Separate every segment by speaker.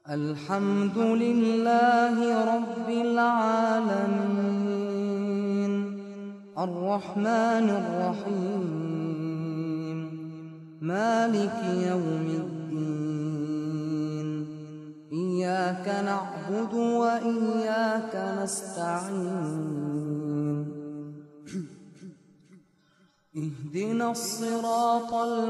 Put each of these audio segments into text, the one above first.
Speaker 1: الحمد لله رب العالمين الرحمن الرحيم مالك يوم الدين إياك نعبد وإياك نستعين اهدنا الصراط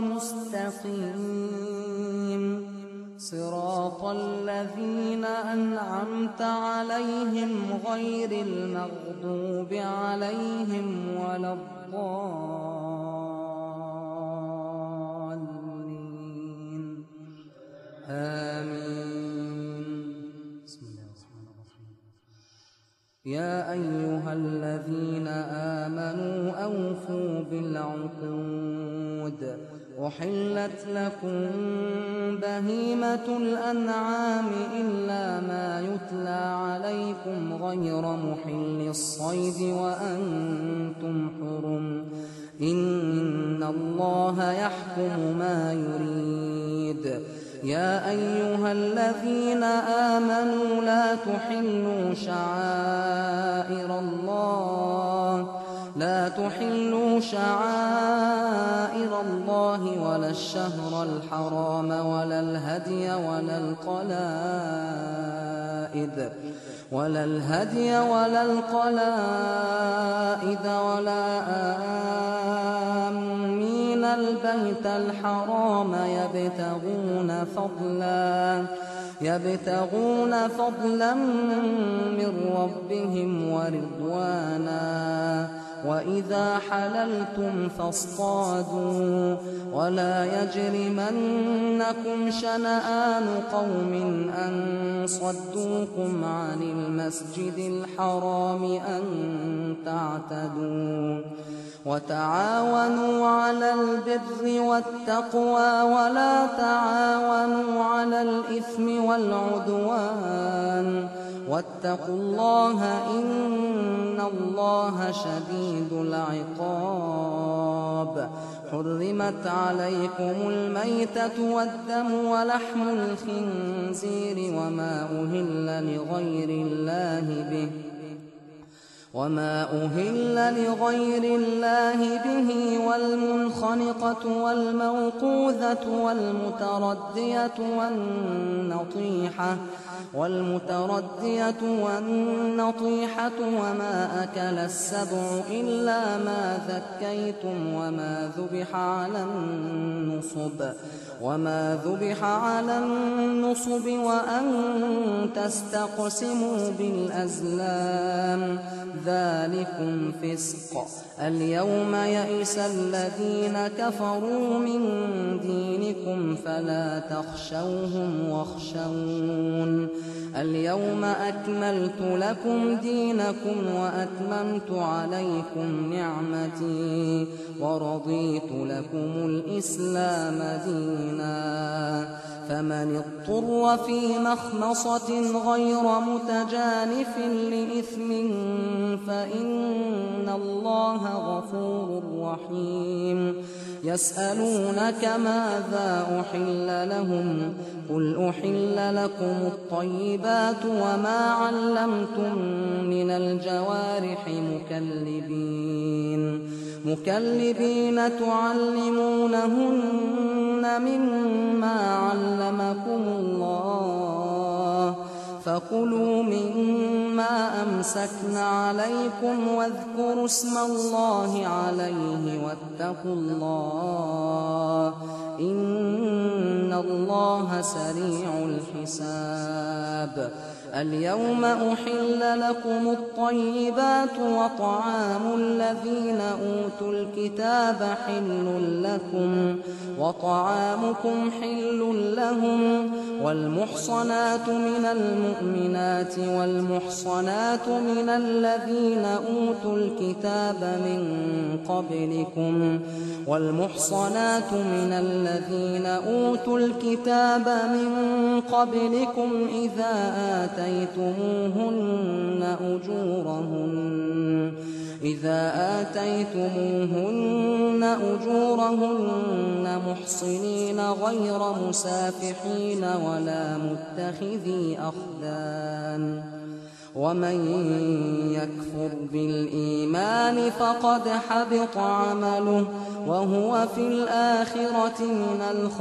Speaker 1: المستقيم صراط الذين أنعمت عليهم غير المغضوب عليهم ولا الضالين آمين. بسم الله الرحمن الرحيم. يا أيها الذين آمنوا أوفوا بالعقود أحلت لكم بهيمة الأنعام إلا ما يتلى عليكم غير محل الصيد وأنتم حرم إن الله يحكم ما يريد. يا أيها الذين آمنوا لا تحلوا شعائر الله ولا الشهر الحرام ولا الهدي ولا القلائد ولا آمين البيت الحرام يبتغون فضلا من ربهم ورضوانا وإذا حللتم فاصطادوا ولا يجرمنكم شنآن قوم أن صدوكم عن المسجد الحرام أن تعتدوا وتعاونوا على البر والتقوى ولا تعاونوا على الإثم والعدوان واتقوا الله إن الله شديد العقاب. حرمت عليكم الميتة والدم ولحم الخنزير وما أهل لغير الله به والمنخنقة والموقوذة والنطيحة وما أكل السبع إلا ما ذكيتم وما ذبح على النصب وأن تستقسموا بالأزلام ذلكم فسق. اليوم يئس الذين كفروا من دينكم فلا تخشوهم واخشون. اليوم أكملت لكم دينكم وأتممت عليكم نعمتي ورضيت لكم الإسلام دينا. فمن اضطر في مخمصة غير متجانف لإثم فإن الله غفور رحيم. يسألونك ماذا أحل لهم قل أحل لكم الطيبات وما علمتم من الجوارح مكلبين تعلمونهن مما علمكم الله فكلوا مما أمسكن عليكم واذكروا اسم الله عليه واتقوا الله إن الله سريع الحساب. اليوم أحل لكم الطيبات وطعام الذين أوتوا الكتاب حل لكم وطعامكم حل لهم والمحصنات من المؤمنات والمحصنات من الذين أوتوا الكتاب من قبلكم إذا آتيتموهن أجورهن محصنين غير مسافحين ولا متخذي أخدان ومن يكفر بالإيمان فقد حبط عمله وهو في الآخرة من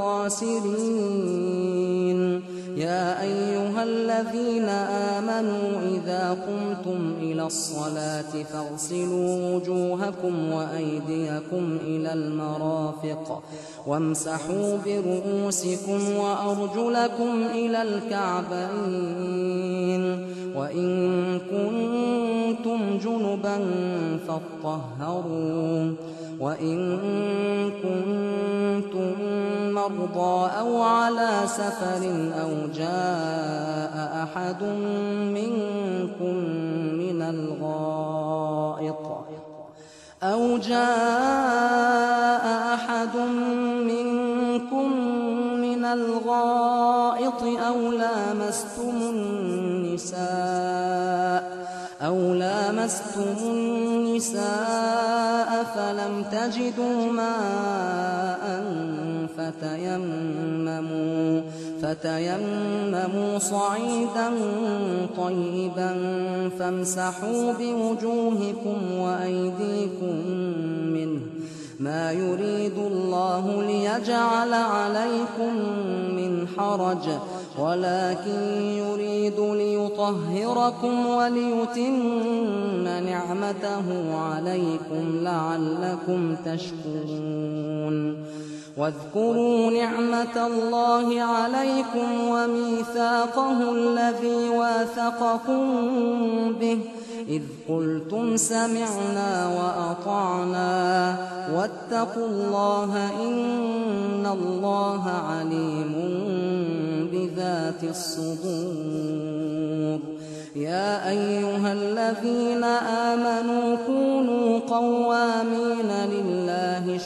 Speaker 1: الخاسرين. يا أيها الذين آمنوا إذا قمتم إلى الصلاة فاغسلوا وجوهكم وأيديكم إلى المرافق وامسحوا برؤوسكم وأرجلكم إلى الكعبين وإن كنتم جنبا فاطهروا وإن كنتم مرضى أو على سفر أو جاء أحد منكم من الغائط أو لامستم النساء فلم تجدوا ماء فتيمموا صعيدا طيبا فامسحوا بوجوهكم وأيديكم منه ما يريد الله ليجعل عليكم من حرج ولكن يريد ليطهركم وليتم نعمته عليكم لعلكم تشكرون. واذكروا نعمة الله عليكم وميثاقه الذي واثقكم به إذ قلتم سمعنا وأطعنا واتقوا الله إن الله عليم بذات الصدور. يا أيها الذين آمنوا كونوا قوامين لله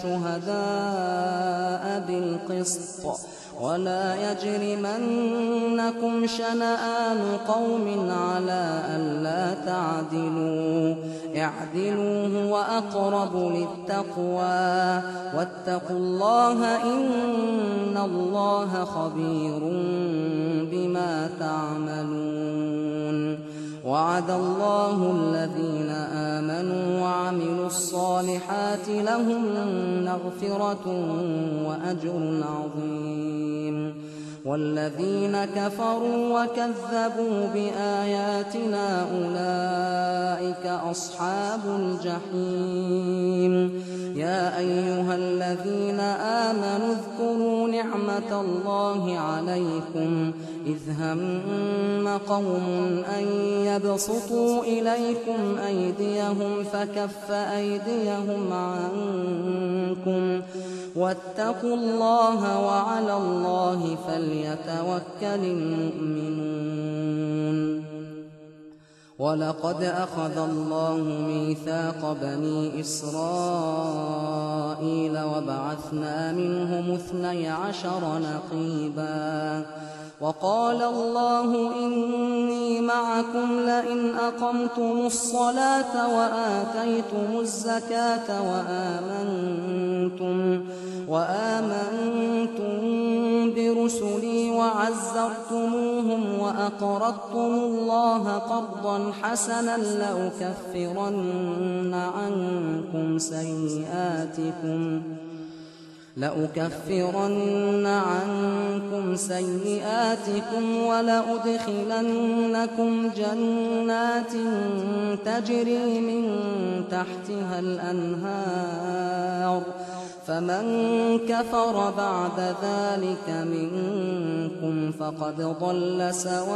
Speaker 1: شهداء بالقسط ولا يجرمنكم شنآن قوم على ألا تعدلوا اعدلوا هو أقرب للتقوى واتقوا الله إن الله خبير بما تعملون. وعد الله الذين آمنوا وعملوا الصالحات لهم مغفرة وأجر عظيم. والذين كفروا وكذبوا بآياتنا أولئك أصحاب الجحيم. يا أيها الذين آمنوا اذكروا نعمة الله عليكم إذ هم قوم أن يبسطوا إليكم أيديهم فكف أيديهم عنكم واتقوا الله وعلى الله فليتوكل المؤمنون. ولقد أخذ الله ميثاق بني إسرائيل وبعثنا منهم 12 نقيبا وقال الله إني معكم لئن أقمتم الصلاة وآتيتم الزكاة وآمنتم برسلي وعزرتموهم وأقرضتم الله قرضا حسنا لأكفرن عنكم سيئاتكم ولأدخلنكم جنات تجري من تحتها الأنهار فمن كفر بعد ذلك منكم فقد ضل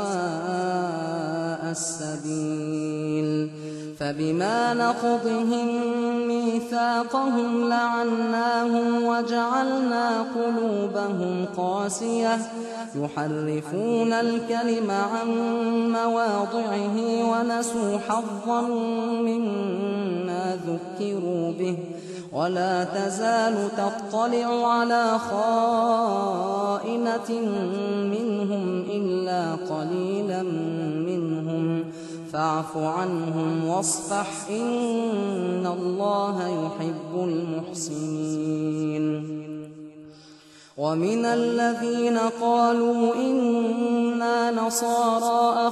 Speaker 1: سواء السبيل. فبما نقضهم ميثاقهم لعناهم وجعلنا قلوبهم قاسية يحرفون الكلم عن مواضعه ونسوا حظا مما ذكروا به ولا تزال تطلع على خائنة منهم إلا قليلا منهم فاعف عنهم واصفح إن الله يحب المحسنين. ومن الذين قالوا إنا نصارى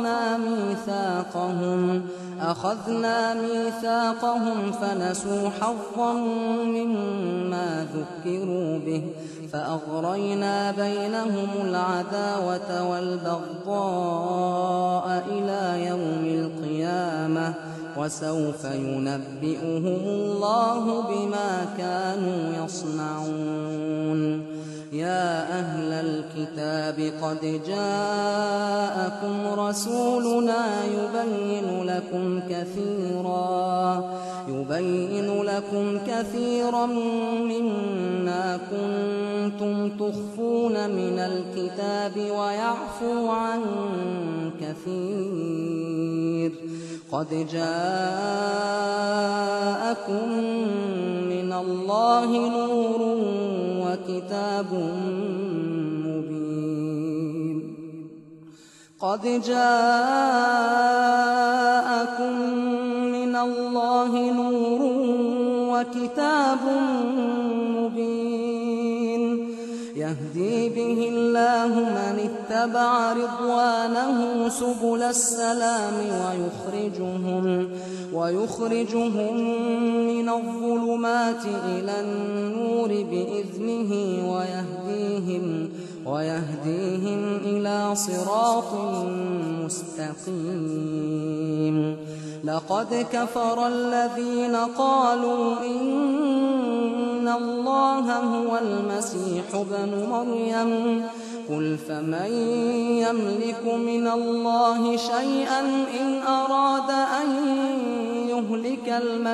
Speaker 1: أخذنا ميثاقهم فنسوا حظا مما ذكروا به فأغرينا بينهم العداوة والبغضاء إلى يوم القيامة وسوف ينبئهم الله بما كانوا يصنعون. يا أهل الكتاب قد جاءكم رسولنا يبين لكم كثيرا مما كنتم تخفون من الكتاب ويعفو عن كثير. قد جاءكم من الله نور وكتاب مبين. قد جاءكم من الله نور وكتاب مبين يهدي به الله من اتبع رضوانه سبل السلام ويخرجهم من الظلمات إلى النور بإذنه ويهديهم إلى صراط مستقيم. لقد كفر الذين قالوا إن الله هو المسيح ابن مريم قل فمن يملك من الله شيئا إن أراد أن يهلك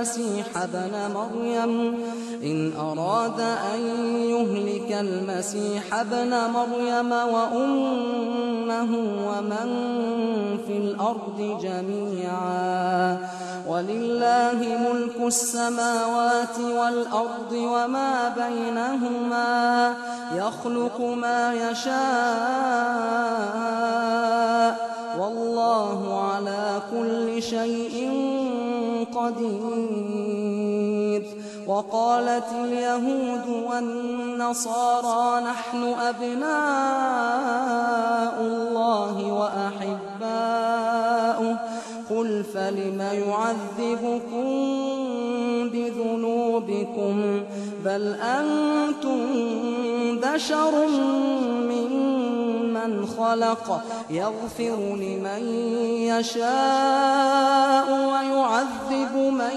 Speaker 1: المسيح ابن مريم وأمه ومن في الأرض جميعا ولله ملك السماوات والأرض وما بينهما يخلق ما يشاء والله على كل شيء قدير. وقالت اليهود والنصارى نحن أبناء الله وأحباؤه قل فلم يعذبكم بذنوبكم بل أنتم بشر ممن خلق يغفر لمن يشاء ويعذب من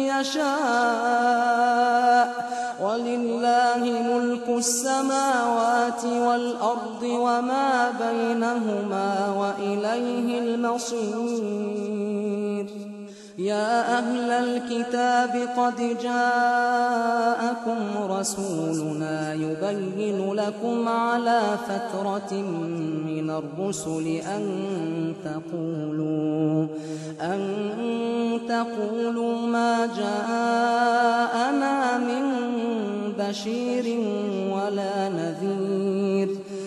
Speaker 1: يشاء ولله ملك السماوات والأرض وما بينهما وإليه المصير. يا أهل الكتاب قد جاءكم رسولنا يبين لكم على فترة من الرسل أن تقولوا ما جاءنا من بشير ولا نذير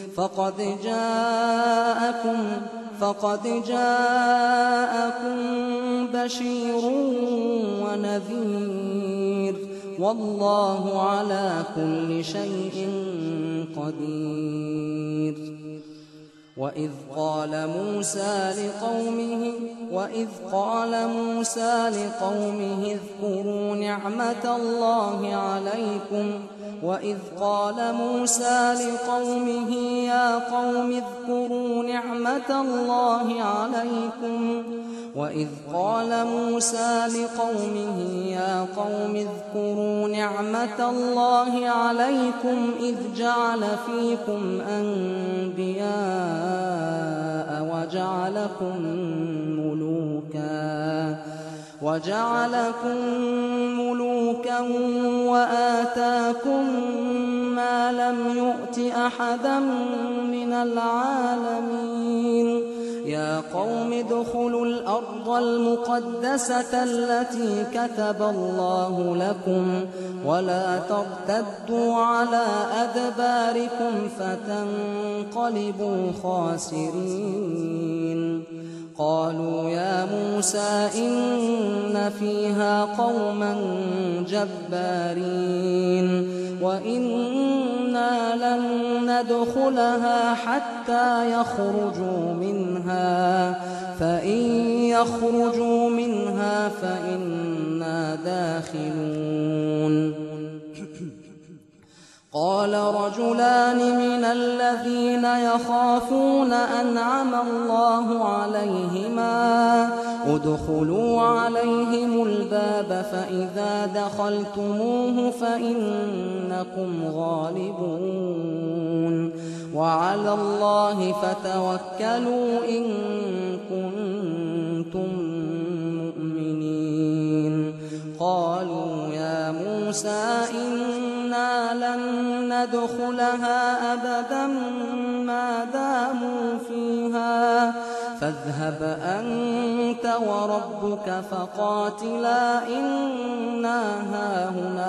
Speaker 1: فقد جاءكم بشير ونذير والله على كل شيء قدير. وإذ قال موسى لقومه اذكروا نعمة الله عليكم وإذ قال موسى لقومه يا قوم اذكروا نعمة الله عليكم وإذ قال موسى لقومه يا قوم اذكروا نعمة الله عليكم إذ جعل فيكم أنبياء وجعلكم ملوكا وآتاكم ما لم يؤت أحدا من العالمين يا قوم ادخلوا الأرض المقدسة التي كتب الله لكم ولا ترتدوا على أدباركم فتنقلبوا خاسرين. قالوا يا موسى إن فيها قوما جبارين وإنا لن ندخلها حتى يخرجوا منها فإن يخرجوا منها فإنا داخلون. قال رجلان من الذين يخافون أنعم الله عليهما ادخلوا عليهم الباب فإذا دخلتموه فإنكم غالبون وعلى الله فتوكلوا إن كنتم مؤمنين. قالوا يا موسى إنا لن ندخلها أبدا ما داموا فيها فاذهب أنت وربك فقاتلا إنا هاهنا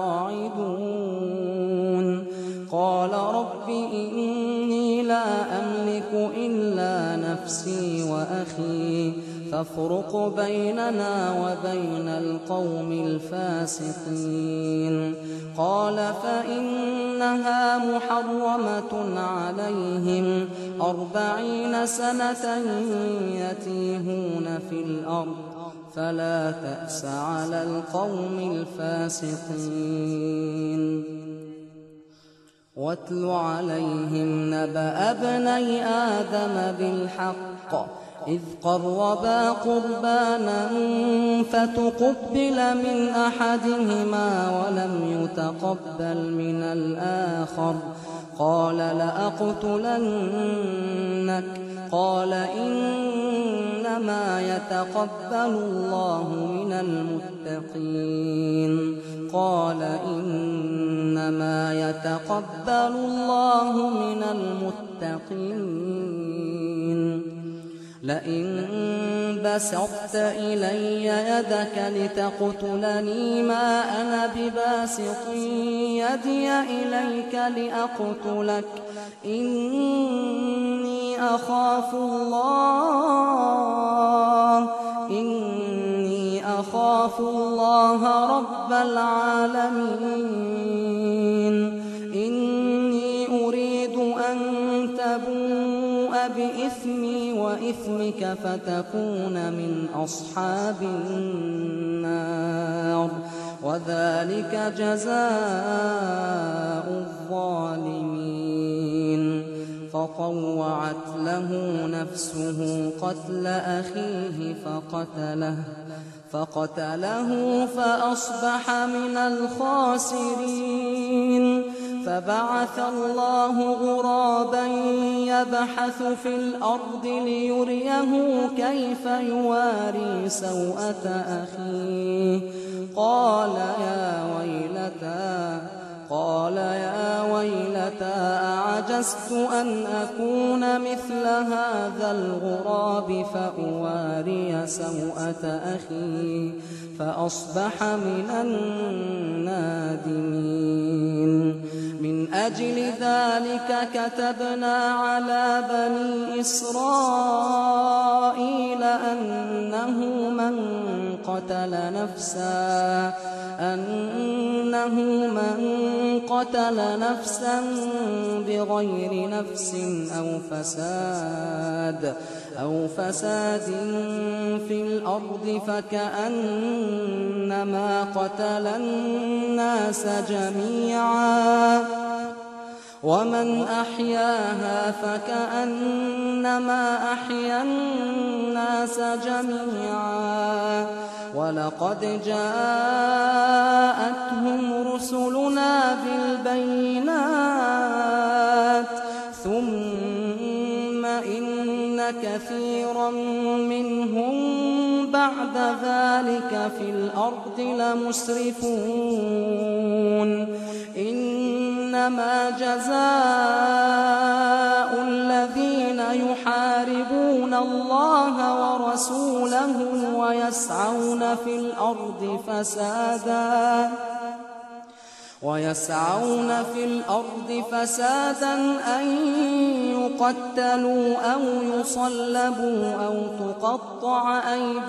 Speaker 1: قاعدون. قال رب إني لا أملك إلا نفسي وأخي فافرق بيننا وبين القوم الفاسقين. قال فإنها محرمة عليهم 40 سنة يتيهون في الأرض فلا تأس على القوم الفاسقين. واتل عليهم نبأ ابني آدم بالحق إذ قربا قربانا فتقبل من أحدهما ولم يتقبل من الآخر قال لأقتلنك قال إنما يتقبل الله من المتقين. قال إنما يتقبل الله من المتقين. لئن بسطت إلي يدك لتقتلني ما أنا بباسط يدي إليك لأقتلك إني أخاف الله رب العالمين. إني أريد أن تبوء بإثمي وإثمك فتكون من أصحاب النار وذلك جزاء الظالمين. فطوعت له نفسه قتل أخيه فقتله فأصبح من الخاسرين. فبعث الله غرابا يبحث في الأرض ليريه كيف يواري سوءة أخيه قال يا ويلتى أعجزت أن أكون مثل هذا الغراب فأواري سوءة أخي فأصبح من النادمين. من أجل ذلك كتبنا على بني إسرائيل أنه من قتل نفسا بغير نفس أو فساد في الأرض فكأنما قتل الناس جميعا ومن أحياها فكأنما أحيا الناس جميعا. ولقد جاءتهم رسلنا بالبينات ثم إن كثيرا منهم بعد ذلك في الأرض لمسرفون. إنما جزاء الذين يحاربون الله ورسوله ويسعون في الأرض فسادا أن يقتلوا أو يصلبوا أو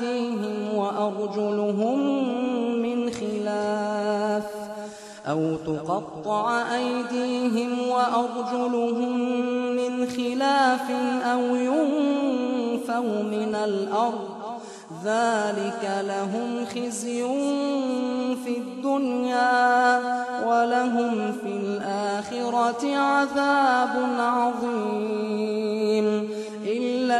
Speaker 1: تقطع أيديهم وأرجلهم من خلاف أو ينفوا من الأرض ذلك لهم خزي في الدنيا ولهم في الآخرة عذاب عظيم إلا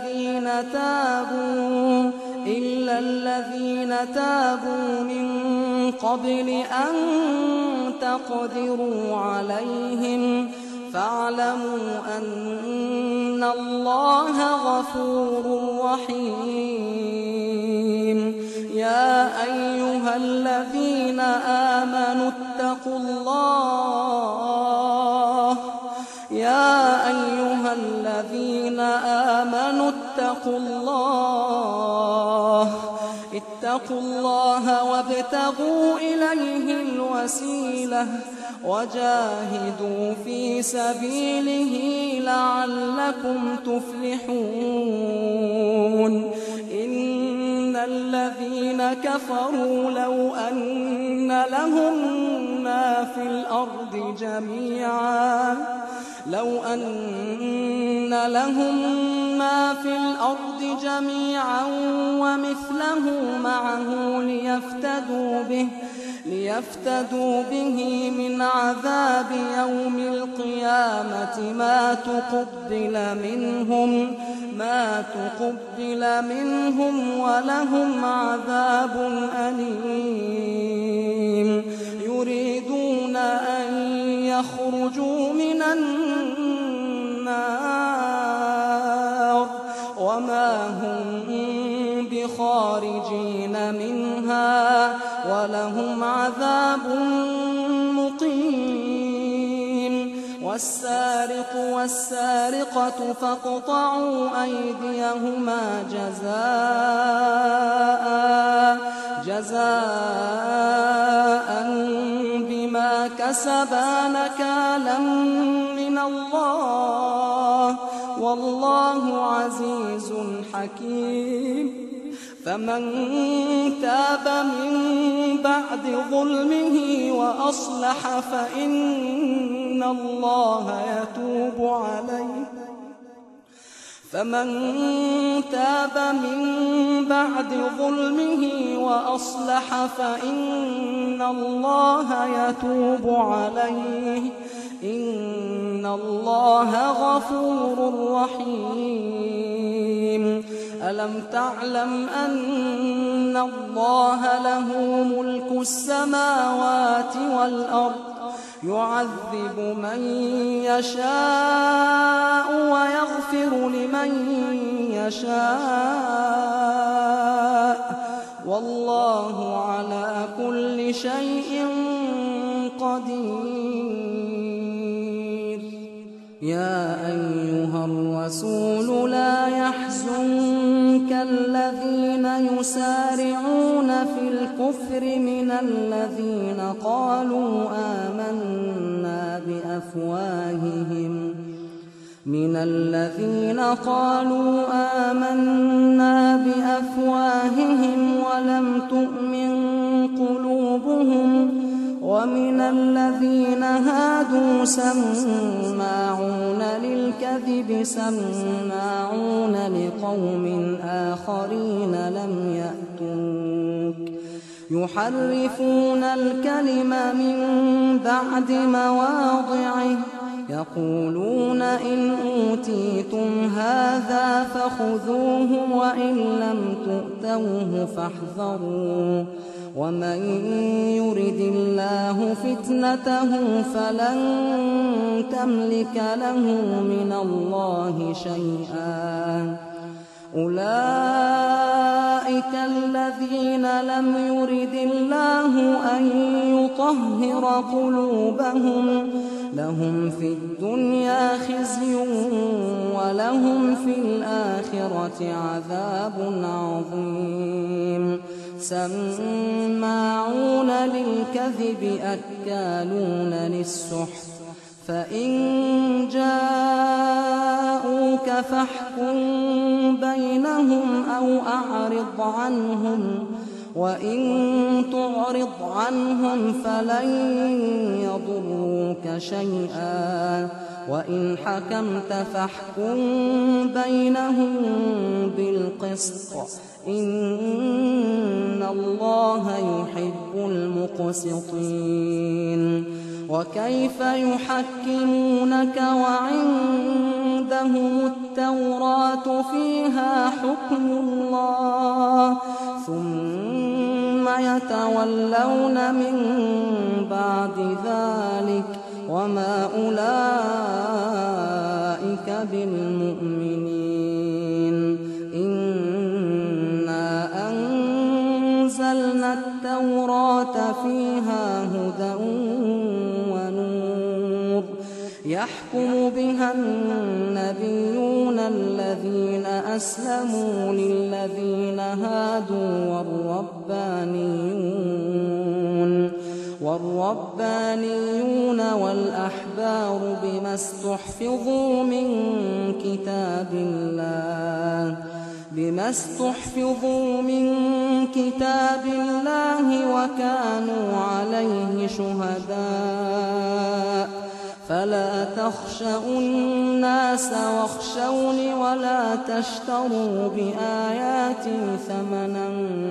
Speaker 1: الذين تابوا من قبل أن تقدروا عليهم فاعلموا أن الله غفور رحيم يا أيها الذين آمنوا اتقوا الله وابتغوا إليه الوسيلة وجاهدوا في سبيله لعلكم تفلحون إن الذين كفروا لو أن لهم ما في الأرض جميعا ومثله معه ليفتدوا به من عذاب يوم القيامة ما تقبل منهم ولهم عذاب أليم يريدون أن يخرجوا من النار وما هم بخارجين منها ولهم عذاب مقيم والسارق والسارقة فاقطعوا أيديهما جزاء بما كسبا نكالا من الله والله عزيز حكيم فمن تاب من بعد ظلمه وأصلح فإن الله يتوب عليه إن الله غفور رحيم ألم تعلم أن الله له ملك السماوات والأرض يعذب من يشاء ويغفر لمن يشاء والله على كل شيء قدير يا أيها الرسول لا يحزنك الذين يسارعون في الكفر من الذين قالوا آمنا بأفواههم ولم تؤمن قلوبهم ومن الذين هادوا سماعون للكذب سماعون لقوم آخرين لم يأتوك يحرفون الكلم من بعد مواضعه يقولون إن أوتيتم هذا فخذوه وإن لم تؤتوه فاحذروا ومن يرد الله فتنته فلن تملك له من الله شيئا أولئك الذين لم يرد الله أن يطهر قلوبهم لهم في الدنيا خزي ولهم في الآخرة عذاب عظيم سماعون للكذب أكالون للسحت فإن جاءوك فاحكم بينهم أو أعرض عنهم وإن تعرض عنهم فلن يضروك شيئا وإن حكمت فاحكم بينهم بالقسط إن الله يحب المقسطين وكيف يحكمونك وعندهم التوراة فيها حكم الله ثم يتولون من بعد ذلك وما أولئك بالمؤمنين إنا أنزلنا التوراة فيها هدى ونور يحكم بها النبيون الذين أسلموا للذين هادوا والربانيون والأحبار بما استحفظوا من كتاب الله وكانوا عليه شهداء فلا تخشوا الناس واخشوني ولا تشتروا بآياتي ثمنا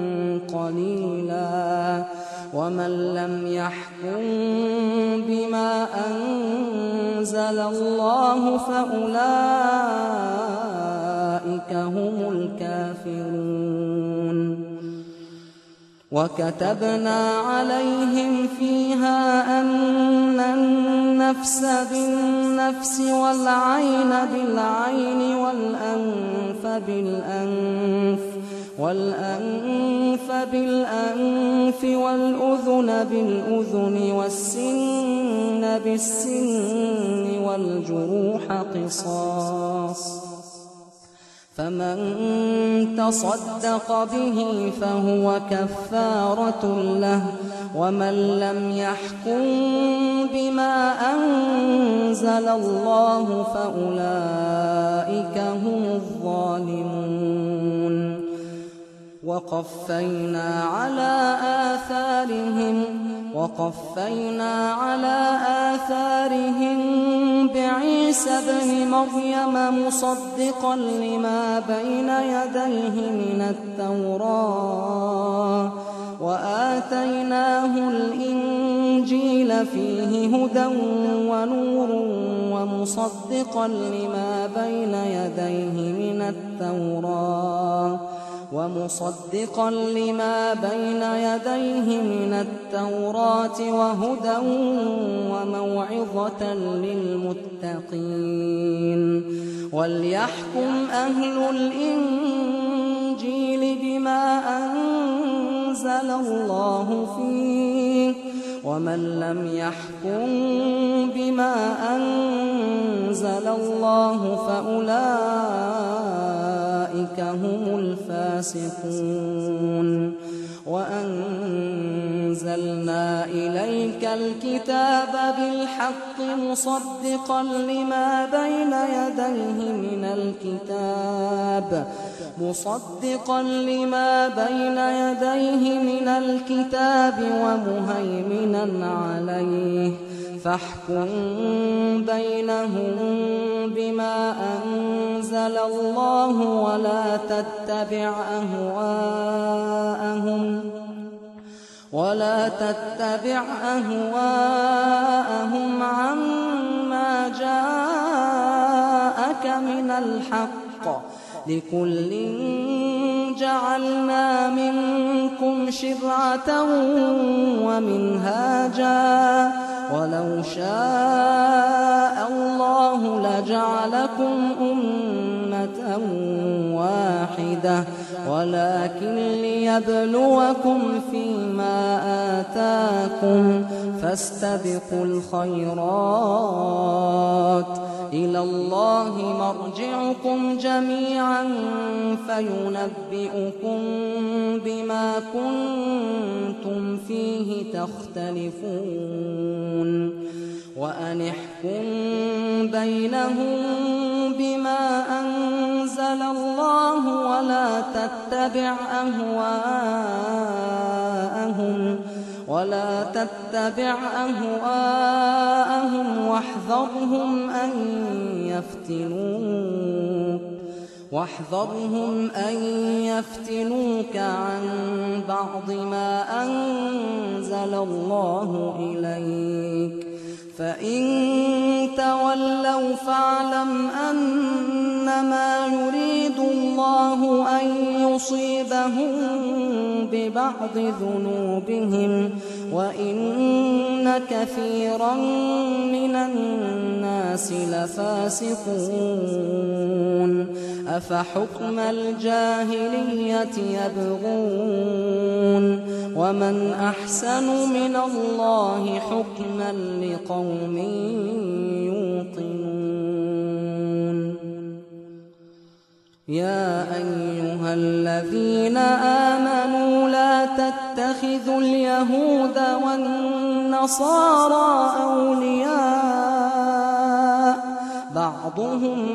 Speaker 1: قليلا ومن لم يحكم بما أنزل الله فأولئك هم الكافرون وكتبنا عليهم فيها أن النفس بالنفس والعين بالعين والأنف بالأنف والأذن بالأذن والسن بالسن والجروح قصاص فمن تصدق به فهو كفارة له ومن لم يحكم بما أنزل الله فأولئك هم الظالمون وقفينا على آثارهم بعيسى ابن مريم مصدقا لما بين يديه من التوراة وآتيناه الإنجيل فيه هدى ونور ومصدقا لما بين يديه من التوراة وهدى وموعظة للمتقين وليحكم أهل الإنجيل بما أنزل الله فيه ومن لم يحكم بما أنزل الله فأولئك هم الفاسقون وأنزلنا إليك الكتاب بالحق مصدقا لما بين يديه من الكتاب ومهيمنا عليه فاحكم بينهم بما أنزل الله ولا تتبع أهواءهم عما جاءك من الحق لكل جعلنا منكم شرعة ومنهاجا ولو شاء الله لجعلكم أمة واحدة ولكن ليبلوكم فيما آتاكم فاستبقوا الخيرات إلى الله مرجعكم جميعا فينبئكم بما كنتم فيه تختلفون وأن احكم بينهم بما أنزل الله ولا تتبع أهواءهم واحذرهم أن يفتنوك عن بعض ما أنزل الله إليك فإن تولوا فاعلم أنما يريد الله أن يصيبهم ببعض ذنوبهم وإن كثيرا من الناس لفاسقون أفحكم الجاهلية يبغون ومن أحسن من الله حكما لقوم يوقنون يا أيها الذين آمنوا لا تتخذوا اليهود والنصارى أولياء بعضهم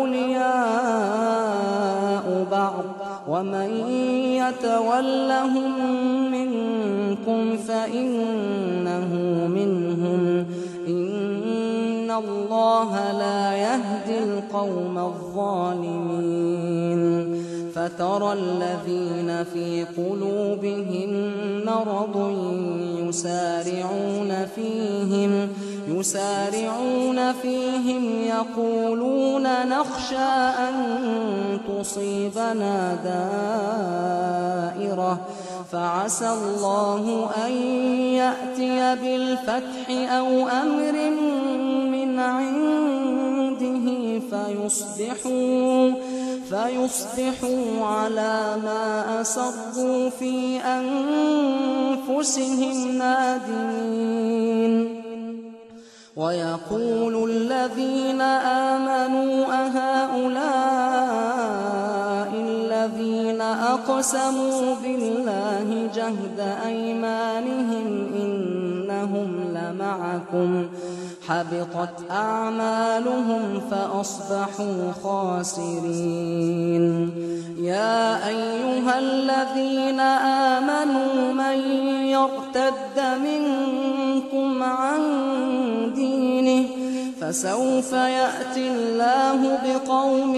Speaker 1: أولياء بعض ومن يتولهم منكم فإنه منهم إن الله لا يهدي القوم الظالمين فترى الذين في قلوبهم مرض يسارعون فيهم يقولون نخشى أن تصيبنا دائرة فعسى الله أن يأتي بالفتح أو أمر من عنده فيصبحوا على ما أسروا في أنفسهم نادمين ويقول الذين آمنوا أهؤلاء الذين أقسموا بالله جهد أيمانهم إنهم لمعكم حبطت أعمالهم فأصبحوا خاسرين يا أيها الذين آمنوا من يرتد منكم عن دينه فسوف يأتي الله بقوم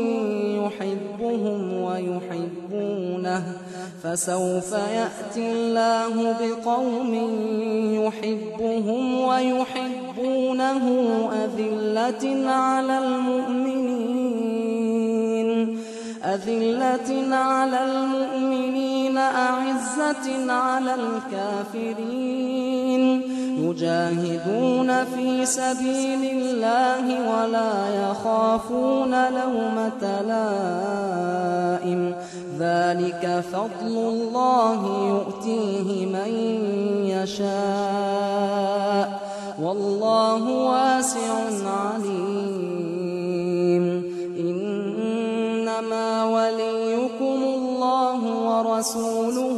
Speaker 1: يحبهم ويحبونه أذلة على المؤمنين أعزة على الكافرين يجاهدون في سبيل الله ولا يخافون لومة لائم ذلك فضل الله يؤتيه من يشاء والله واسع عليم إنما وليكم الله ورسوله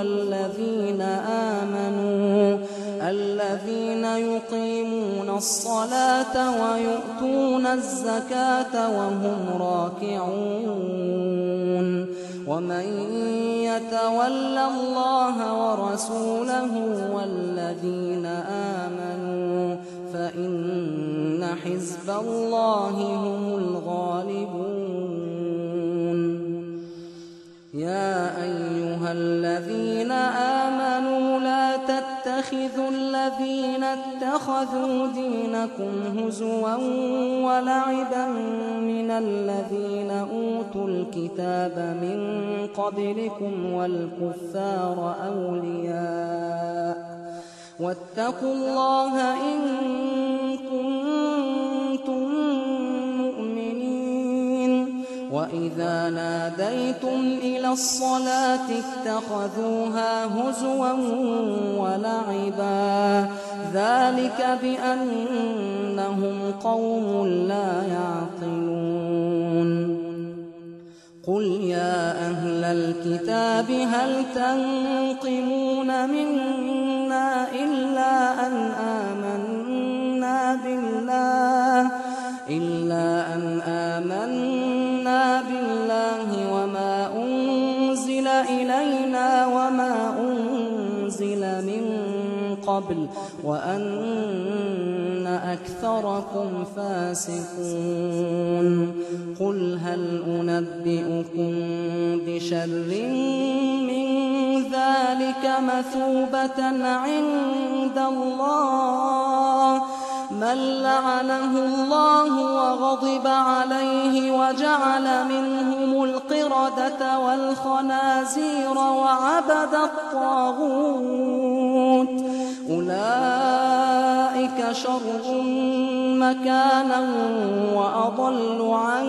Speaker 1: الذين يقيمون الصلاة ويؤتون الزكاة وهم راكعون ومن يتول الله ورسوله والذين آمنوا فإن حزب الله هم الغالبون يا أيها الذين آمنوا لا تتخذوا الذين اتخذوا دينكم هزوا ولعبا من الذين أوتوا الكتاب من قبلكم والكفار أولياء واتقوا الله إن كنتم مؤمنين وإذا ناديتم إلى الصلاة اتخذوها هزوا ولعبا ذلك بأنهم قوم لا يعقلون قل يا أهل الكتاب هل تنقمون منا إلا أن آمنا بالله وما أنزل إلينا وما أنزل من قبل وأن أكثركم فاسقون قل هل أنبئكم بشر من ذلك مثوبة عند الله من لعنه الله وغضب عليه وجعل منهم القردة والخنازير وعبد الطاغوت أولئك شر مكانا وأضل عن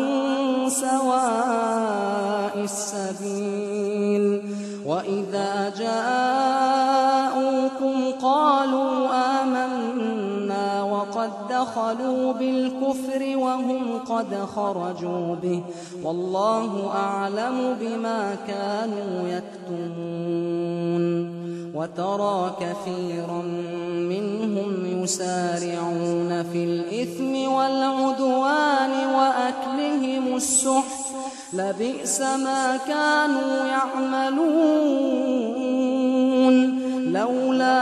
Speaker 1: سواء السبيل وإذا جاءوكم قالوا آمنا وقد دخلوا بالكفر وهم قد خرجوا به والله أعلم بما كانوا يكتمون وترى كثيرا منهم يسارعون في الإثم والعدوان وأكلهم السحت لبئس ما كانوا يعملون لولا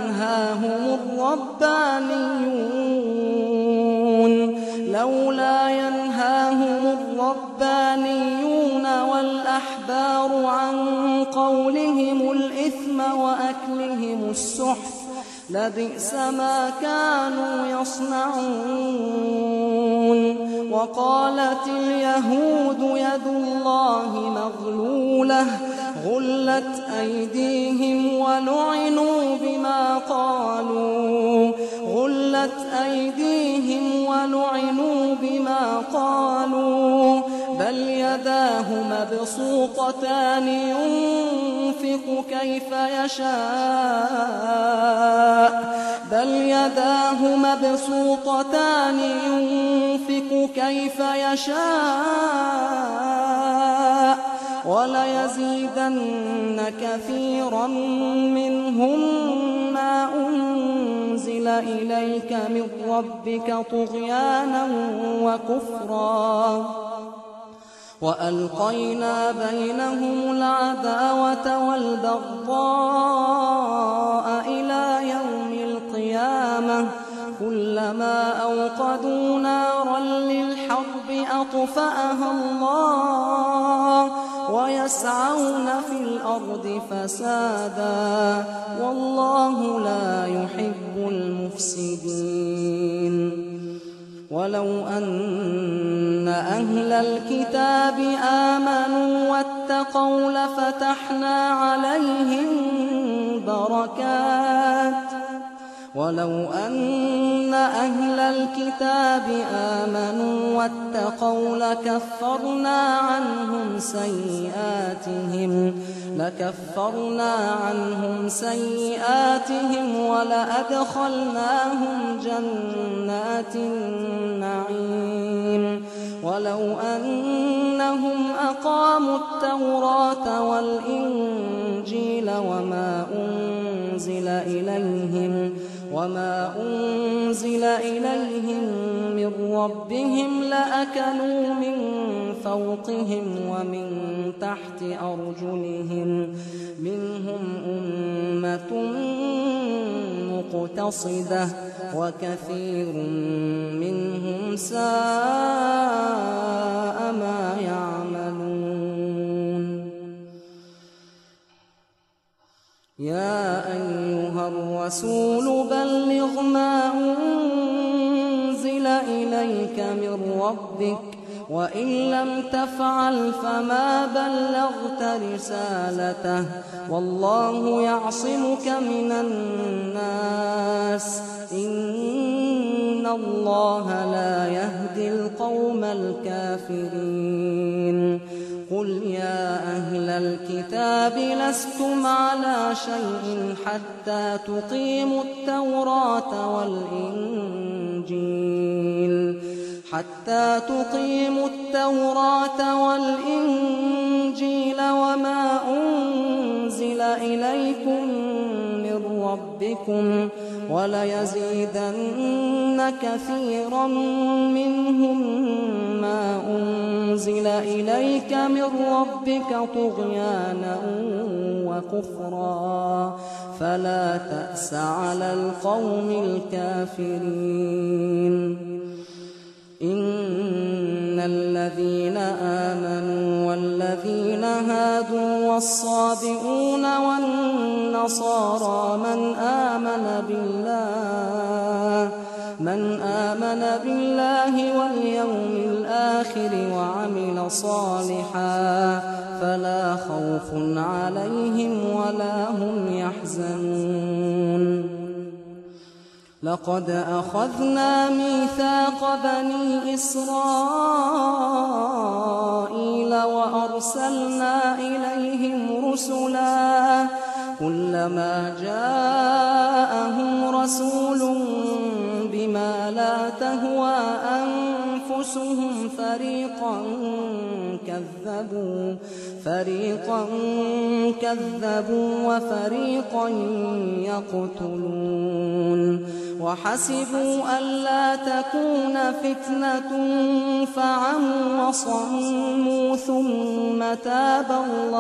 Speaker 1: ينهاهم الربانيون والأحبار عن قولهم الإثم وأكلهم السحت لبئس ما كانوا يصنعون وقالت اليهود يد الله مغلولة غلت أيديهم ولعنوا بما قالوا بل يداه مبسوطتان ينفق كيف يشاء وليزيدن كثيرا منهم ما أنزل إليك من ربك طغيانا وكفرا وألقينا بينهم العداوة والبغضاء إلى يوم القيامة كلما أوقدوا نارا للحرب أطفأها الله ويسعون في الأرض فسادا والله لا يحب المفسدين ولو أن أهل الكتاب آمنوا واتقوا لفتحنا عليهم لكفرنا عنهم سيئاتهم ولأدخلناهم جنات النعيم ولو أنهم أقاموا التوراة والإنجيل وما أنزل إليهم من ربهم لأكلوا من فوقهم ومن تحت أرجلهم منهم أمة مقتصدة وكثير منهم ساء ما يعملون يا أيها الرسول بلغ ما أنزل إليك من ربك وإن لم تفعل فما بلغت رسالته والله يعصمك من الناس إن الله لا يهدي القوم الكافرين قل يا أهل الكتاب لستم على شيء حتى تقيموا التوراة والإنجيل وما أنزل إليكم من ربكم وليزيدن كثيرا منهم ما أنزل إليك من ربك طغيانا وكفرا فلا تأس على القوم الكافرين. إن الذين آمنوا والذين هادوا والصابئون والنصارى من آمن بالله واليوم الآخر وعمل صالحا فلا خوف عليهم ولا هم يحزنون. لقد أخذنا ميثاق بني إسرائيل وأرسلنا إليهم رسلا كلما جاءهم رسول بما لا تهوى أنفسهم فريقا كذبوا وفريقا يقتلون. وحسبوا ألا تكون فتنة فعموا وصموا ثم تاب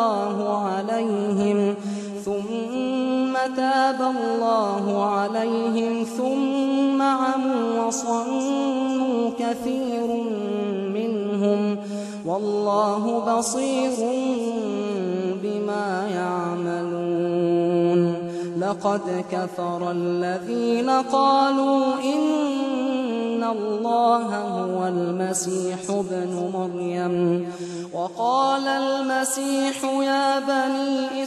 Speaker 1: الله عليهم ثم عموا وصموا كثير منهم والله بصير بما يعملون. لقد كفر الذين قالوا إن الله هو المسيح ابن مريم وقال المسيح يا بني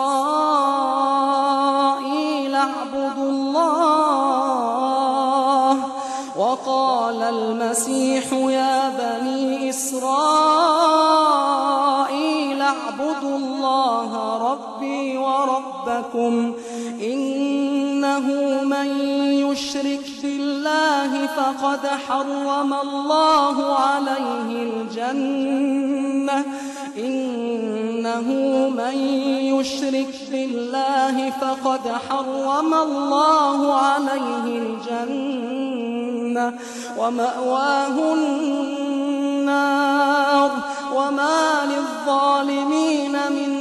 Speaker 1: إسرائيل اعبدوا الله ربي وربكم إنه من يشرك بالله فقد حرم الله عليه الجنة ومأواه النار وما للظالمين من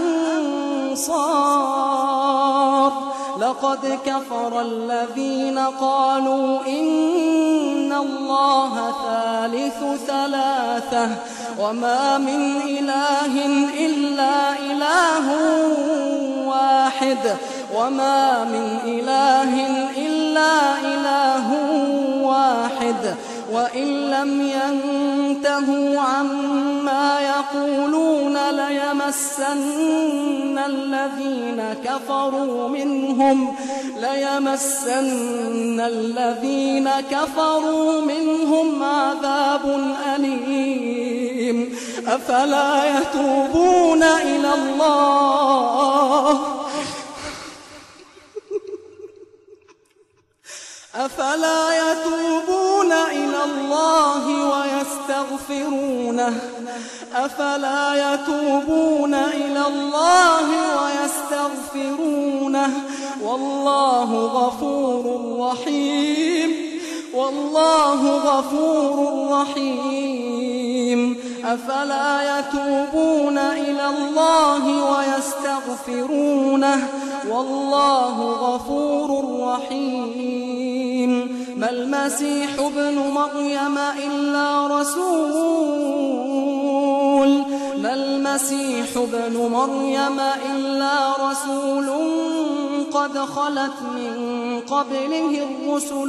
Speaker 1: أنصار. لقد كفر الذين قالوا إن الله ثالث ثلاثة وما من إله إلا إله واحد وإن لم ينتهوا عما يقولون ليمسن الذين كفروا منهم عذاب أليم. أفلا يتوبون إلى الله ويستغفرونه والله غفور رحيم. أفلا يتوبون إلى الله ويستغفرونه والله غفور رحيم. ما المسيح ابن مريم إلا رسول قد خلت من قبله الرسل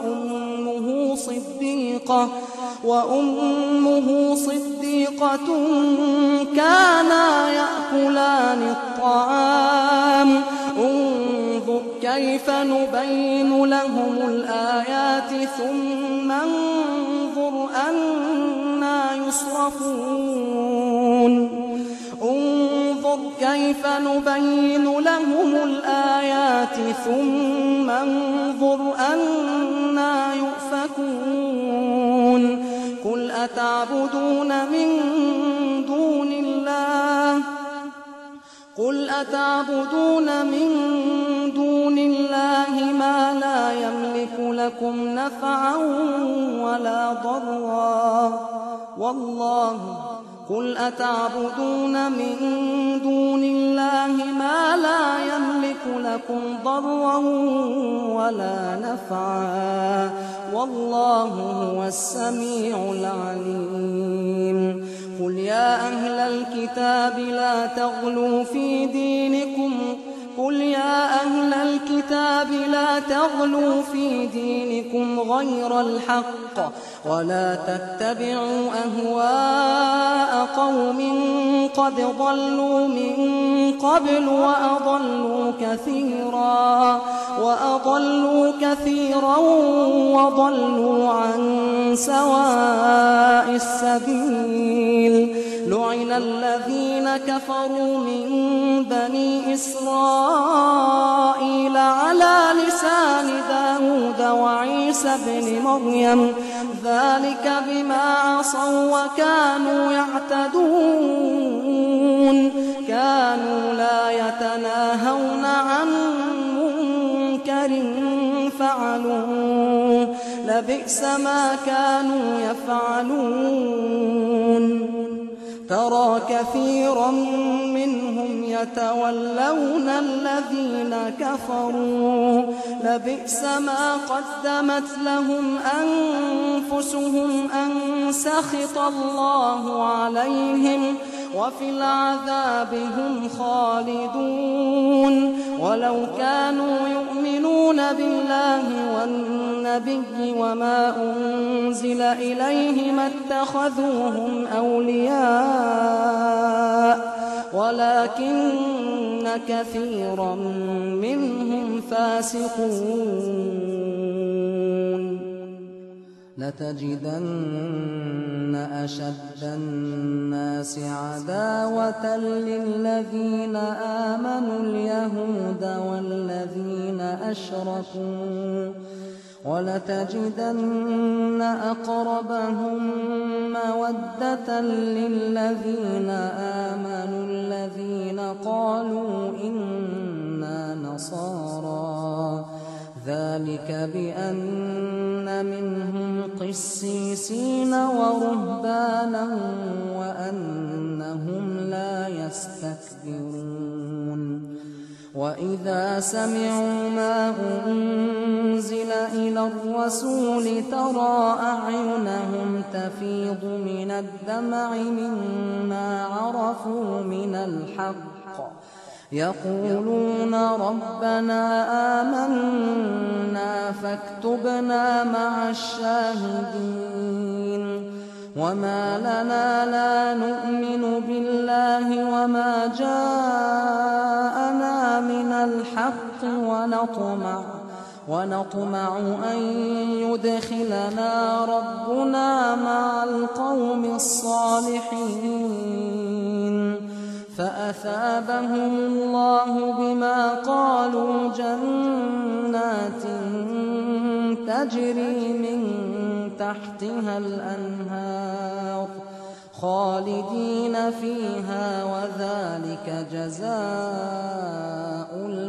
Speaker 1: وأمه صديقة كانا يأكلان الطعام. انظر كيف نبين لهم الآيات ثم انظر أنى يصرفون. كيف نبين لهم الآيات ثم انظر أنا يؤفكون قل أتعبدون من دون الله ما لا يملك لكم نفعا ولا ضرا قل أتعبدون من دون الله ما لا يملك لكم ضرا ولا نفعا والله هو السميع العليم قل يا أهل الكتاب لا تغلوا في دينكم غير الحق ولا تتبعوا أهواء قوم قد ضلوا من قبل وأضلوا كثيرا وضلوا عن سواء السبيل لعن الذين كفروا من بني إسرائيل على لسان داود وعيسى بن مريم ذلك بما عصوا وكانوا يعتدون كانوا لا يتناهون عن منكر فعلوه لبئس ما كانوا يفعلون ترى كثيرا منهم يتولون الذين كفروا لبئس ما قدمت لهم أنفسهم أن سخط الله عليهم وفي العذاب هم خالدون ولو كانوا يؤمنون بالله والنبي وما أنزل إليه ما اتخذوهم أولياء ولكن كثيرا منهم فاسقون لتجدن أشد الناس عداوة للذين آمنوا اليهود والذين أشركوا ولتجدن أقربهم مودة للذين آمنوا الذين قالوا إنا نصارى ذلك بأن منهم قسيسين ورهبانا وأنهم لا يستكبرون وإذا سمعوا ما أنزل إلى الرسول ترى أعينهم تفيض من الدمع مما عرفوا من الحق يقولون ربنا آمنا فاكتبنا مع الشاهدين وما لنا لا نؤمن بالله وما جاءنا من الحق ونطمع أن يدخلنا ربنا مع القوم الصالحين فأثابهم الله بما قالوا جنات تجري من تحتها الأنهار خالدين فيها وذلك جزاء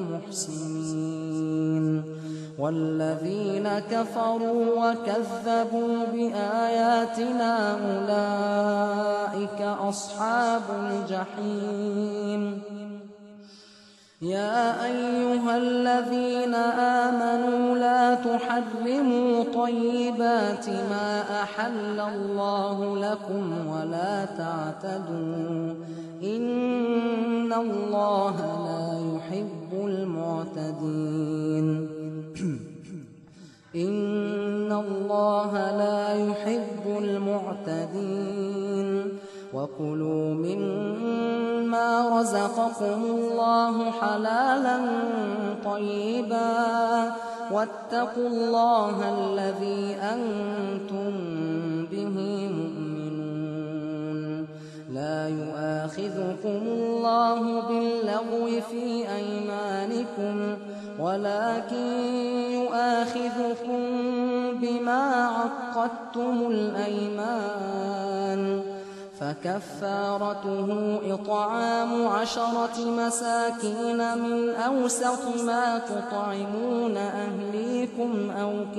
Speaker 1: المحسنين والذين كفروا وكذبوا بآياتنا أولئك أصحاب الجحيم يا أيها الذين آمنوا لا تحرموا طيبات ما أحل الله لكم ولا تعتدوا إن الله لا يحب المعتدين إن الله لا يحب المعتدين وكلوا مما رزقكم الله حلالا طيبا واتقوا الله الذي أنتم به مؤمنون لا لا يؤاخذكم الله باللغو في أيمانكم ولكن يؤاخذكم بما عقدتم الأيمان فكفارته إطعام 10 مساكين من أوسط ما تطعمون أهليكم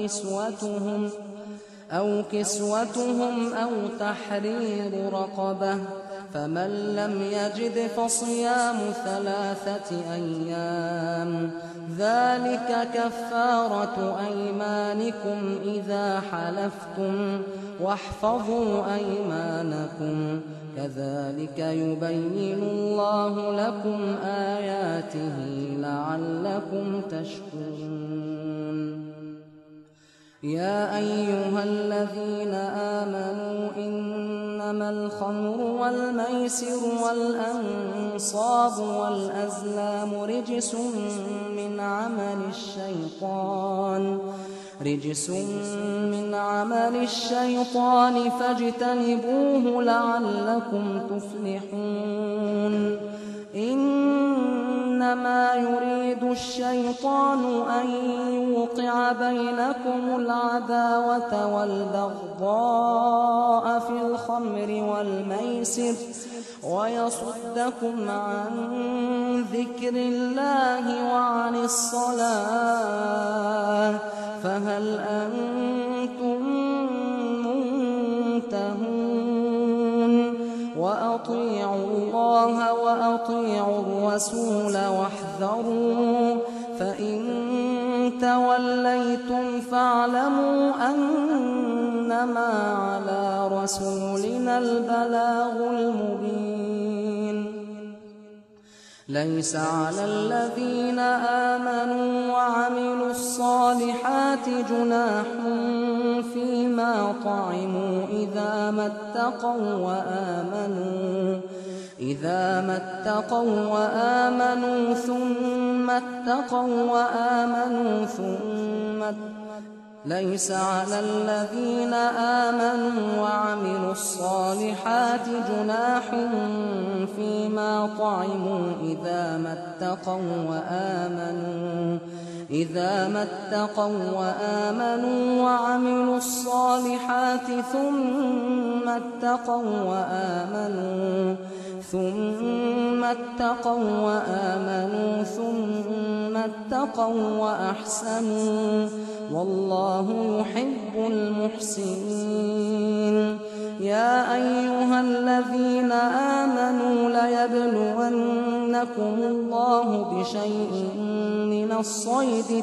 Speaker 1: أو كسوتهم أو تحرير رقبة فمن لم يجد فصيام 3 أيام ذلك كفارة أيمانكم إذا حلفتم واحفظوا أيمانكم كذلك يبين الله لكم آياته لعلكم تشكرون يا أيها الذين آمنوا إنما الخمر والميسر والأنصاب والأزلام رجس من عمل الشيطان فاجتنبوه لعلكم تفلحون إنما يريد الشيطان أن يوقع بينكم العداوة والبغضاء في الخمر والميسر ويصدكم عن ذكر الله وعن الصلاة فهل أنتم منتهون وأطيعوا الله وأطيعوا الرسول واحذروا فإن توليتم فاعلموا أنما على رسولنا البلاغ المبين ليس على الذين آمنوا وعملوا الصالحات جناح فيما طعموا إذا ما اتقوا وآمنوا ثم ليس على الذين آمنوا وعملوا الصالحات جناح فيما طعموا إذا ما اتقوا وآمنوا وعملوا الصالحات ثم اتقوا وأحسنوا والله يحب المحسنين يا أيها الذين آمنوا ليبلونكم الله بشيء من الصيد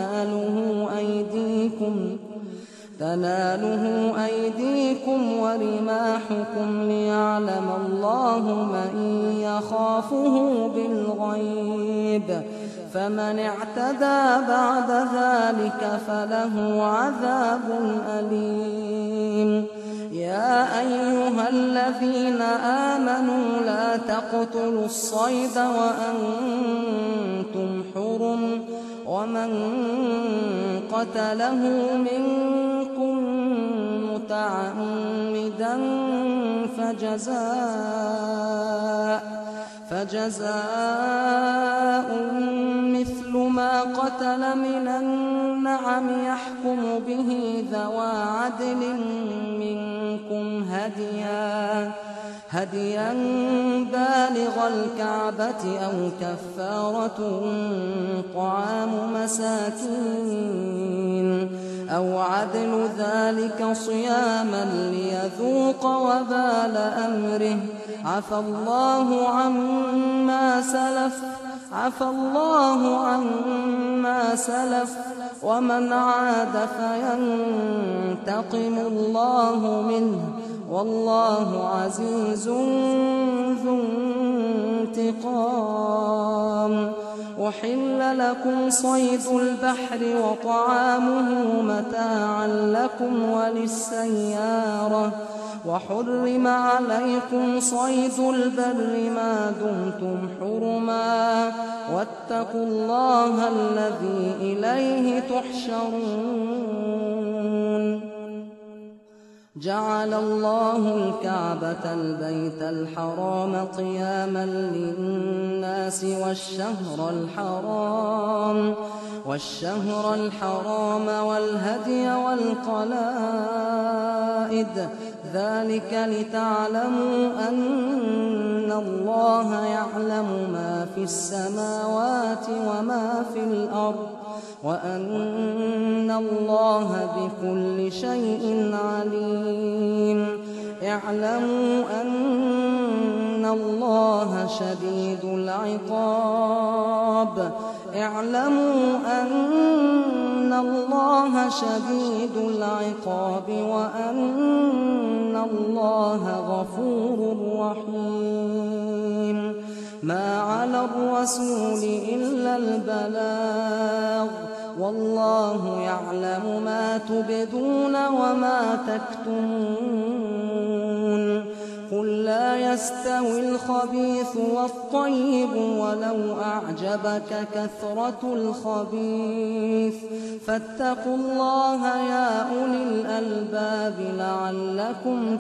Speaker 1: تناله أيديكم ورماحكم ليعلم الله من يخافه بالغيب فمن اعتدى بعد ذلك فله عذاب أليم يا أيها الذين آمنوا لا تقتلوا الصيد وأنتم حرم ومن قتله منكم متعمدا فجزاء مثل ما قتل من النعم يحكم به ذوى عدل منكم هديا بالغ الكعبة أو كفارة طعام مساكين أو عدل ذلك صياما ليذوق وبال أمره عفى الله عما سلف ومن عاد فينتقم الله منه والله عزيز ذو انتقام أحل لكم صيد البحر وطعامه متاعا لكم وللسيارة وحرم عليكم صيد البر ما دمتم حرما واتقوا الله الذي إليه تحشرون جعل الله الكعبة البيت الحرام قياما للناس والشهر الحرام والهدي والقلائد، ذلك لتعلموا أن الله يعلم ما في السماوات وما في الأرض، وأن الله بكل شيء عليم. اعلموا أن الله شديد العقاب وأن الله غفور رحيم. ما على الرسول إلا البلاغ، والله يعلم ما تبدون وما تكتمون. قل لا يستوي الخبيث والطيب ولو أعجبك كثرة الخبيث، فاتقوا الله يا أولي الألباب لعلكم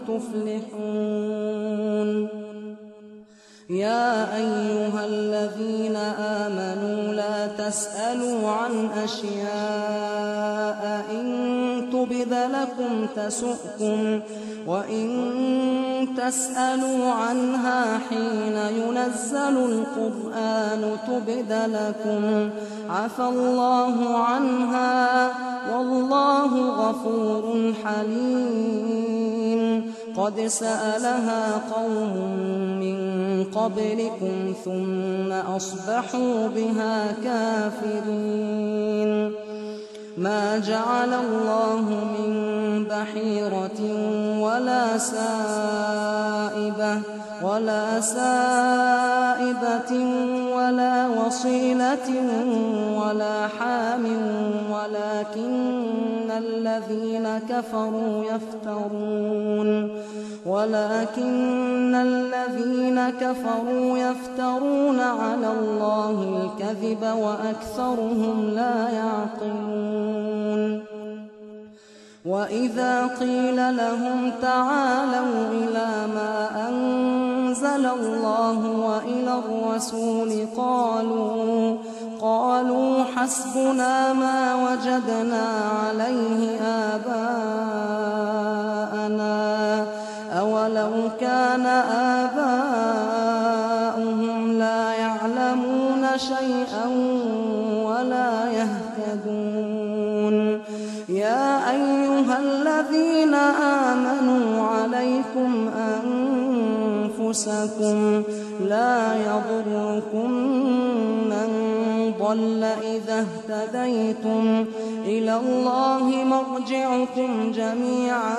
Speaker 1: تفلحون. يا أيها الذين آمنوا لا تسألوا عن أشياء إن تبد لكم تسؤكم، وإن تسألوا عنها حين ينزل القرآن تبد لكم عفى الله عنها، والله غفور حليم. قد سألها قوم من قبلكم ثم أصبحوا بها كافرين. ما جعل الله من بحيرة ولا سائبة ولا وصيلة ولا حام، ولكن الذين كفروا يفترون على الله الكذب وأكثرهم لا يعقلون. وإذا قيل لهم تعالوا إلى ما أنزل الله وإلى الرسول قالوا حسبنا ما وجدنا عليه آباءنا، أولو كان آباؤهم لا يعلمون شيئا ولا يهتدون. يا أيها الذين آمنوا عليكم أنفسكم لا يضركم من ضل إذا اهتديتم، إلى الله مرجعكم جميعا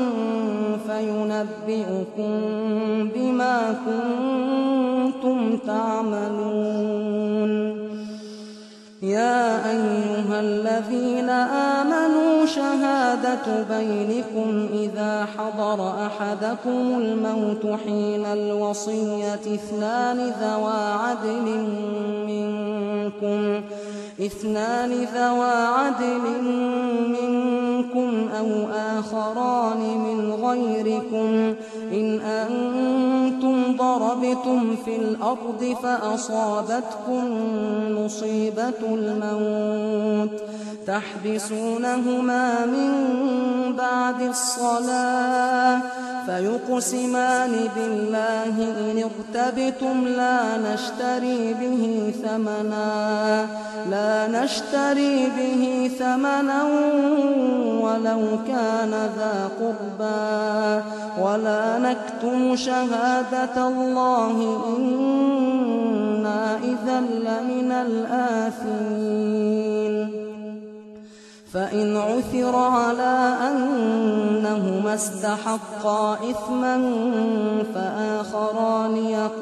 Speaker 1: فينبئكم بما كنتم تعملون. يا أيها الذين آمنوا شهادة بينكم إذا حضر أحدكم الموت حين الوصية اثنان ذوا عدل منكم أو آخران من غيركم إن أنتم ضربتم في الأرض فأصابتكم مصيبة الموت تحبسونهما من بعد الصلاة فيقسمان بالله إن ارتبتم لا نشتري به ثمنا ولو كان ذا قربى ولا نكتم شهادة الله إنا إذا لمن الآثمين. فإن عثر على أنهما استحقا إثما فآخران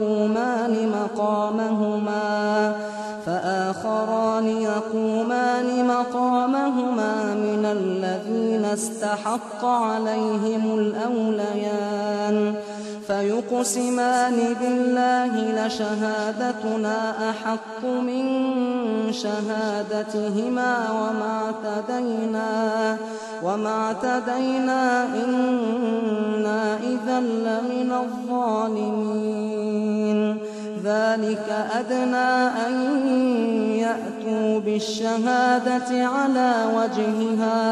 Speaker 1: يقومان مقامهما من الذين استحق عليهم الأوليان يقسمان بالله لشهادتنا أحق من شهادتهما وما اعتدينا إنا إذا لمن الظالمين. ذلك أدنى أن يأتوا بالشهادة على وجهها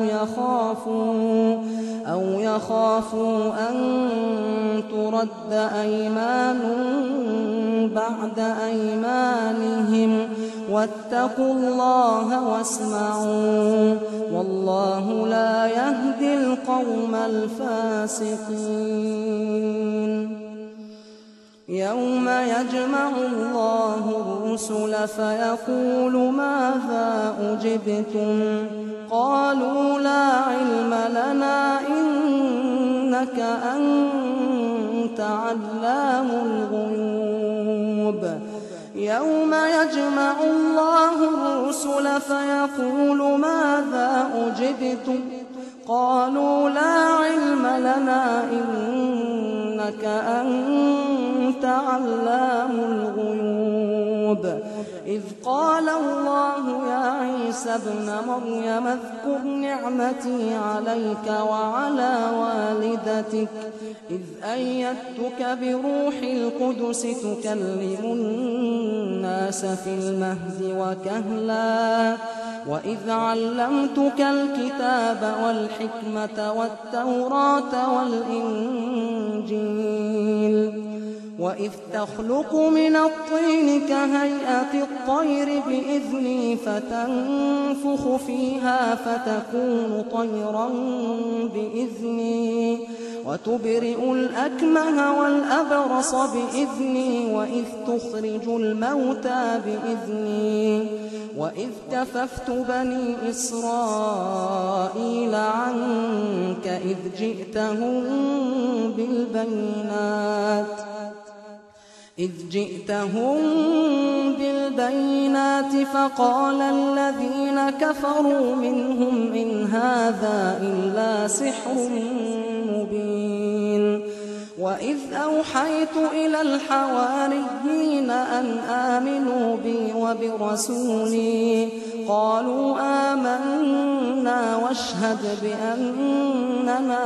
Speaker 1: أو يخافوا أن ترد أيمان بعد أيمانهم واتقوا الله واسمعوا والله لا يهدي القوم الفاسقين. يوم يجمع الله الرسل فيقول ماذا أجبتم قالوا لا علم لنا إنك أنت علام الغيوب. يوم يجمع الله الرسل فيقول ماذا أجبتم قالوا لا علم لنا إنك أنت علام الغيوب. إذ قال الله يا عيسى ابن مريم اذكر نعمتي عليك وعلى والدتك إذ أيدتك بروح القدس تكلم الناس في المهد وكهلا وإذ علمتك الكتاب والحكمة والتوراة والإنجيل وإذ تخلق من الطين كهيئة الطير بإذني فتنفخ فيها فتكون طيرا بإذني وتبرئ الأكمه والأبرص بإذني وإذ تخرج الموتى بإذني وإذ كففت بني إسرائيل عنك إذ جئتهم بالبينات فقال الذين كفروا منهم إن هذا إلا سحر مبين. وإذ أوحيت إلى الحواريين أن آمنوا بي وبرسولي قالوا آمنا واشهد بأننا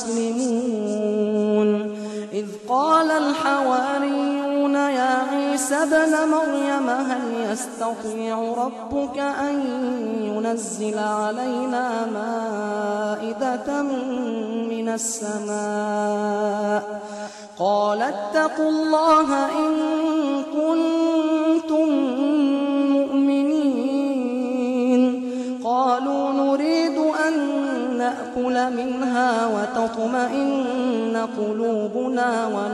Speaker 1: مسلمون. إذ قال الحواريون يا عيسى ابن مريم هل يستطيع ربك أن ينزل علينا مائدة من السماء قال اتقوا الله إن كنتم مؤمنين. قالوا نريد أن نأكل منها وتطمئن قلوبنا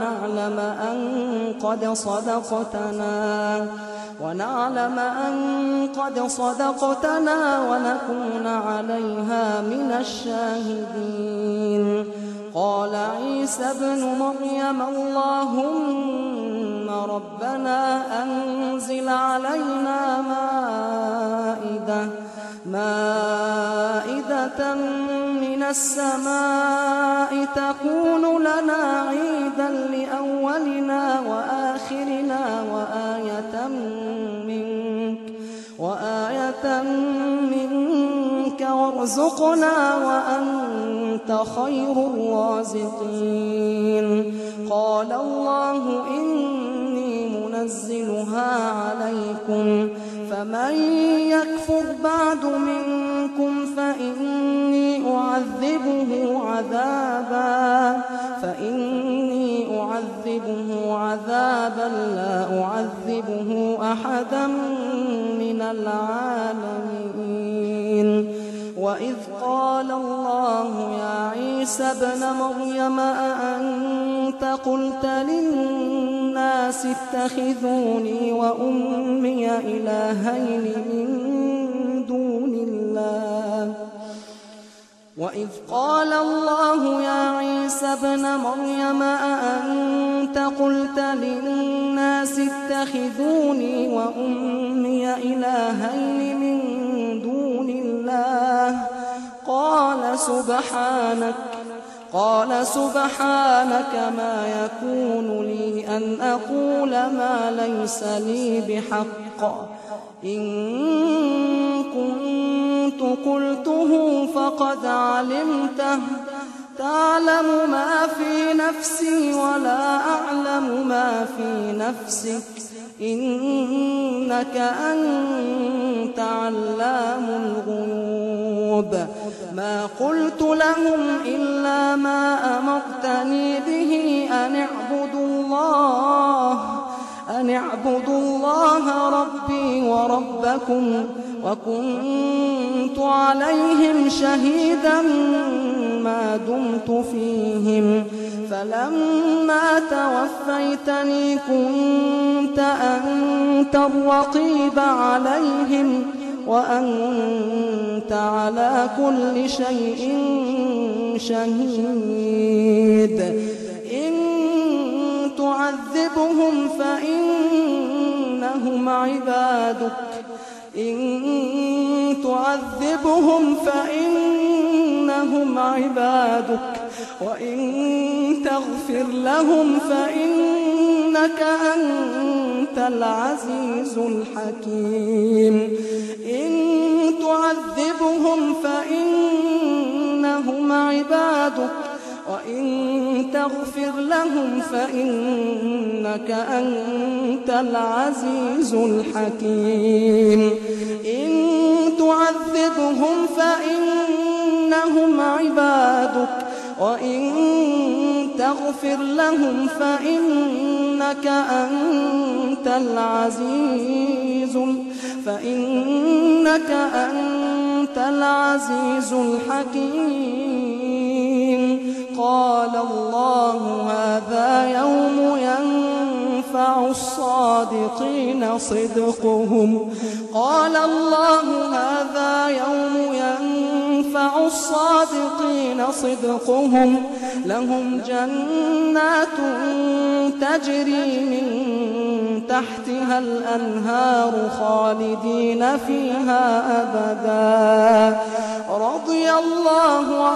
Speaker 1: ونعلم أن قد صدقتنا ونكون عليها من الشاهدين. قال عيسى ابن مريم اللهم ربنا أنزل علينا مائدة من السماء تكون لنا عيدا لأولنا وآخرنا وآية منك وارزقنا وأنت خير الرازقين. قال الله إني منزلها عليكم فمن يكفر بعد منكم فإني أعذبه عذابا لا أعذبه أحدا من العالمين. وإذ قال الله يا عيسى ابن مريم أأنت قلت للناس اتخذوني وأمي إلهين من دون الله. وإذ قال الله يا عيسى ابن مريم أأنت قلت للناس اتخذوني وأمي إلهين من دون الله قال سبحانك ما يكون لي أن أقول ما ليس لي بحق إن كنت قلته فقد علمته تعلم ما في نفسي ولا أعلم ما في نفسك إنك أنت علام الغيوب ما قلت لهم إلا ما أمرتني به أن اعبدوا الله ربي وربكم وكنت عليهم شهيدا ما دمت فيهم فلما توفيتني كنت أنت الرقيب عليهم وأنت على كل شيء شهيد إن تعذبهم فإنهم عبادك وإن تغفر لهم فإنك أنت العزيز الحكيم إن تعذبهم فإنهم عبادك وإن تغفر لهم فإنك أنت العزيز الحكيم إن تعذبهم فإنهم عبادك وإن تغفر لهم فإنك أنت العزيز الحكيم قال الله هذا يوم ينفع الصادقين صدقهم لهم جنات تجري من تحتها الأنهار خالدين فيها أبدا رضي الله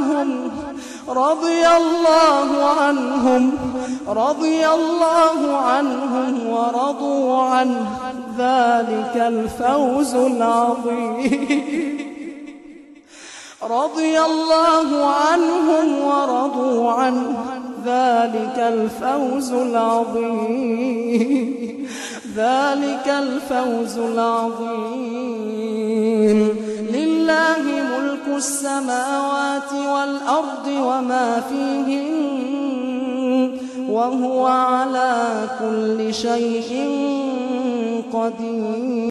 Speaker 1: عنهم ورضوا عنه ذلك الفوز العظيم لله ملك السماوات والأرض وما فيهن وهو على كل شيء قدير